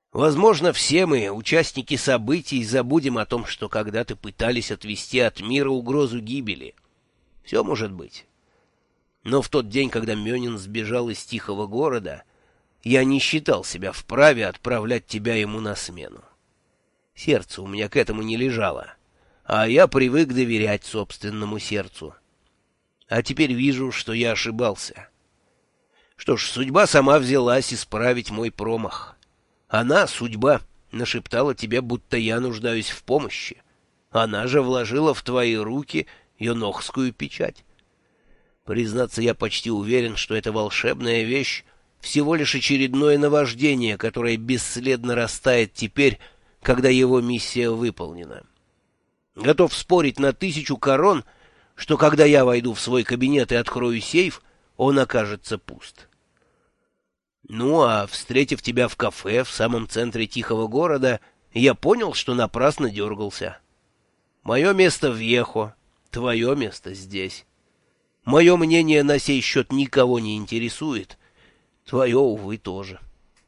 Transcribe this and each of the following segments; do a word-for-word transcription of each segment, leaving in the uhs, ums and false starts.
Возможно, все мы, участники событий, забудем о том, что когда-то пытались отвести от мира угрозу гибели. Все может быть. Но в тот день, когда Мёнин сбежал из тихого города, я не считал себя вправе отправлять тебя ему на смену. Сердце у меня к этому не лежало, а я привык доверять собственному сердцу. А теперь вижу, что я ошибался. Что ж, судьба сама взялась исправить мой промах. Она, судьба, нашептала тебе, будто я нуждаюсь в помощи. Она же вложила в твои руки йонохскую печать. Признаться, я почти уверен, что эта волшебная вещь всего лишь очередное наваждение, которое бесследно растает теперь, когда его миссия выполнена. Готов спорить на тысячу корон, что когда я войду в свой кабинет и открою сейф, он окажется пуст. Ну, а встретив тебя в кафе в самом центре тихого города, я понял, что напрасно дергался. Мое место в Ехо, твое место здесь. Мое мнение на сей счет никого не интересует, твое, увы, тоже.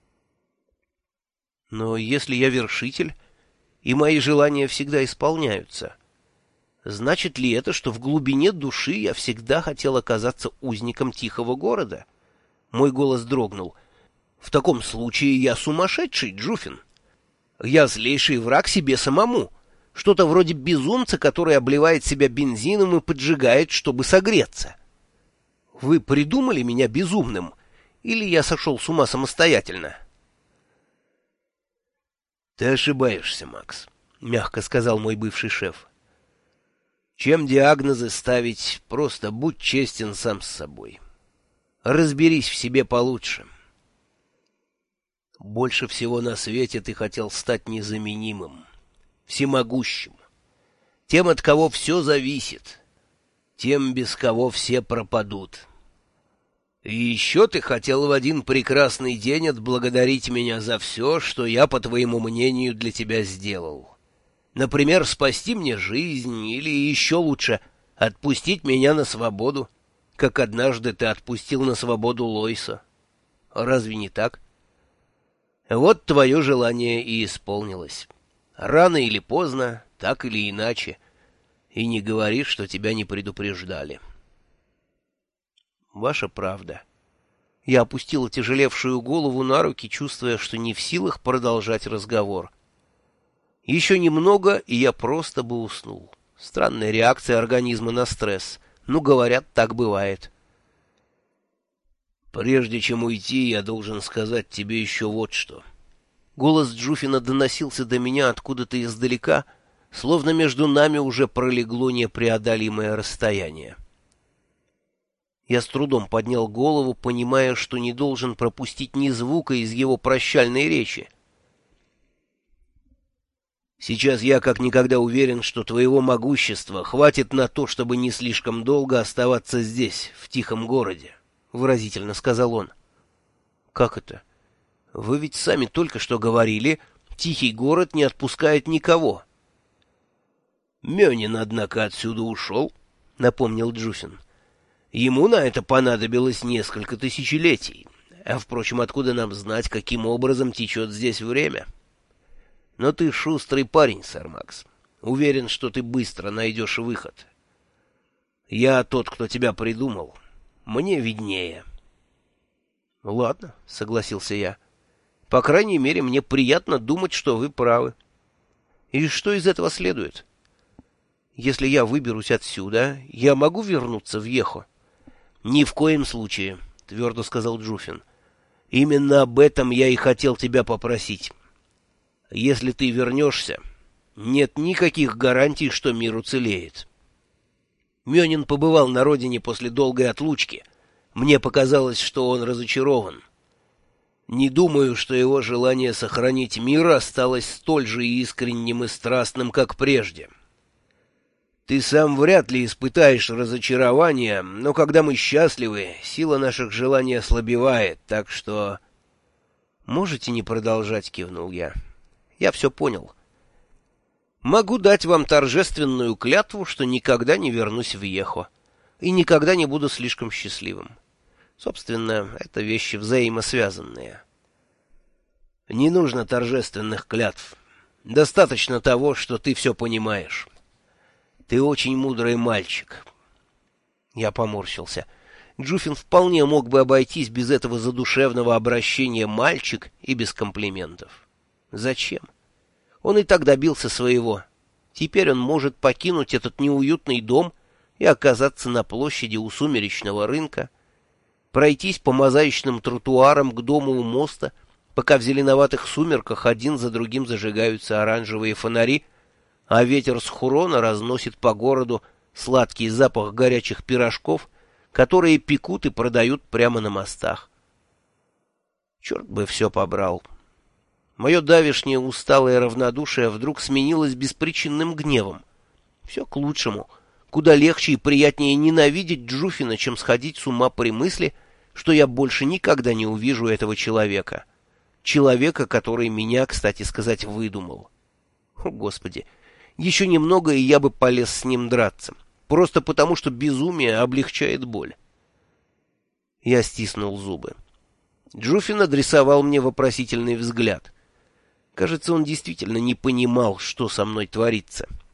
Но если я вершитель, и мои желания всегда исполняются, значит ли это, что в глубине души я всегда хотел оказаться узником тихого города? Мой голос дрогнул. В таком случае я сумасшедший, Джуфин. Я злейший враг себе самому. Что-то вроде безумца, который обливает себя бензином и поджигает, чтобы согреться. Вы придумали меня безумным, или я сошел с ума самостоятельно? Ты ошибаешься, Макс, — мягко сказал мой бывший шеф. Чем диагнозы ставить, просто будь честен сам с собой. Разберись в себе получше. Больше всего на свете ты хотел стать незаменимым, всемогущим, тем, от кого все зависит, тем, без кого все пропадут. И еще ты хотел в один прекрасный день отблагодарить меня за все, что я, по твоему мнению, для тебя сделал. Например, спасти мне жизнь, или еще лучше, отпустить меня на свободу, как однажды ты отпустил на свободу Лойса. Разве не так? Вот твое желание и исполнилось. Рано или поздно, так или иначе. И не говори, что тебя не предупреждали. Ваша правда. Я опустил отяжелевшую голову на руки, чувствуя, что не в силах продолжать разговор. Еще немного, и я просто бы уснул. Странная реакция организма на стресс. Ну, говорят, так бывает. Прежде чем уйти, я должен сказать тебе еще вот что. Голос Джуфина доносился до меня откуда-то издалека, словно между нами уже пролегло непреодолимое расстояние. Я с трудом поднял голову, понимая, что не должен пропустить ни звука из его прощальной речи. Сейчас я как никогда уверен, что твоего могущества хватит на то, чтобы не слишком долго оставаться здесь, в тихом городе, — выразительно сказал он. — Как это? Вы ведь сами только что говорили, тихий город не отпускает никого. — Мёнин, однако, отсюда ушел, — напомнил Джуфин. Ему на это понадобилось несколько тысячелетий. А, впрочем, откуда нам знать, каким образом течет здесь время? Но ты шустрый парень, сэр Макс. Уверен, что ты быстро найдешь выход. Я тот, кто тебя придумал. Мне виднее. — Ладно, — согласился я. — По крайней мере, мне приятно думать, что вы правы. И что из этого следует? Если я выберусь отсюда, я могу вернуться в Ехо? — Ни в коем случае, — твердо сказал Джуфин. — Именно об этом я и хотел тебя попросить. Если ты вернешься, нет никаких гарантий, что мир уцелеет. Мёнин побывал на родине после долгой отлучки. Мне показалось, что он разочарован. Не думаю, что его желание сохранить мир осталось столь же искренним и страстным, как прежде. Ты сам вряд ли испытаешь разочарование, но когда мы счастливы, сила наших желаний ослабевает, так что... — Можете не продолжать, — кивнул я. — Я все понял. Могу дать вам торжественную клятву, что никогда не вернусь в Ехо и никогда не буду слишком счастливым. Собственно, это вещи взаимосвязанные. Не нужно торжественных клятв. Достаточно того, что ты все понимаешь. Ты очень мудрый мальчик. Я поморщился. Джуфин вполне мог бы обойтись без этого задушевного обращения «мальчик» и без комплиментов. Зачем? Он и так добился своего. Теперь он может покинуть этот неуютный дом и оказаться на площади у сумеречного рынка, пройтись по мозаичным тротуарам к дому у моста, пока в зеленоватых сумерках один за другим зажигаются оранжевые фонари, а ветер с Хурона разносит по городу сладкий запах горячих пирожков, которые пекут и продают прямо на мостах. Черт бы все побрал. Мое давешнее усталое равнодушие вдруг сменилось беспричинным гневом. Все к лучшему. Куда легче и приятнее ненавидеть Джуфина, чем сходить с ума при мысли, что я больше никогда не увижу этого человека. Человека, который меня, кстати сказать, выдумал. О, Господи, еще немного, и я бы полез с ним драться. Просто потому, что безумие облегчает боль. Я стиснул зубы. Джуфин адресовал мне вопросительный взгляд. Кажется, он действительно не понимал, что со мной творится.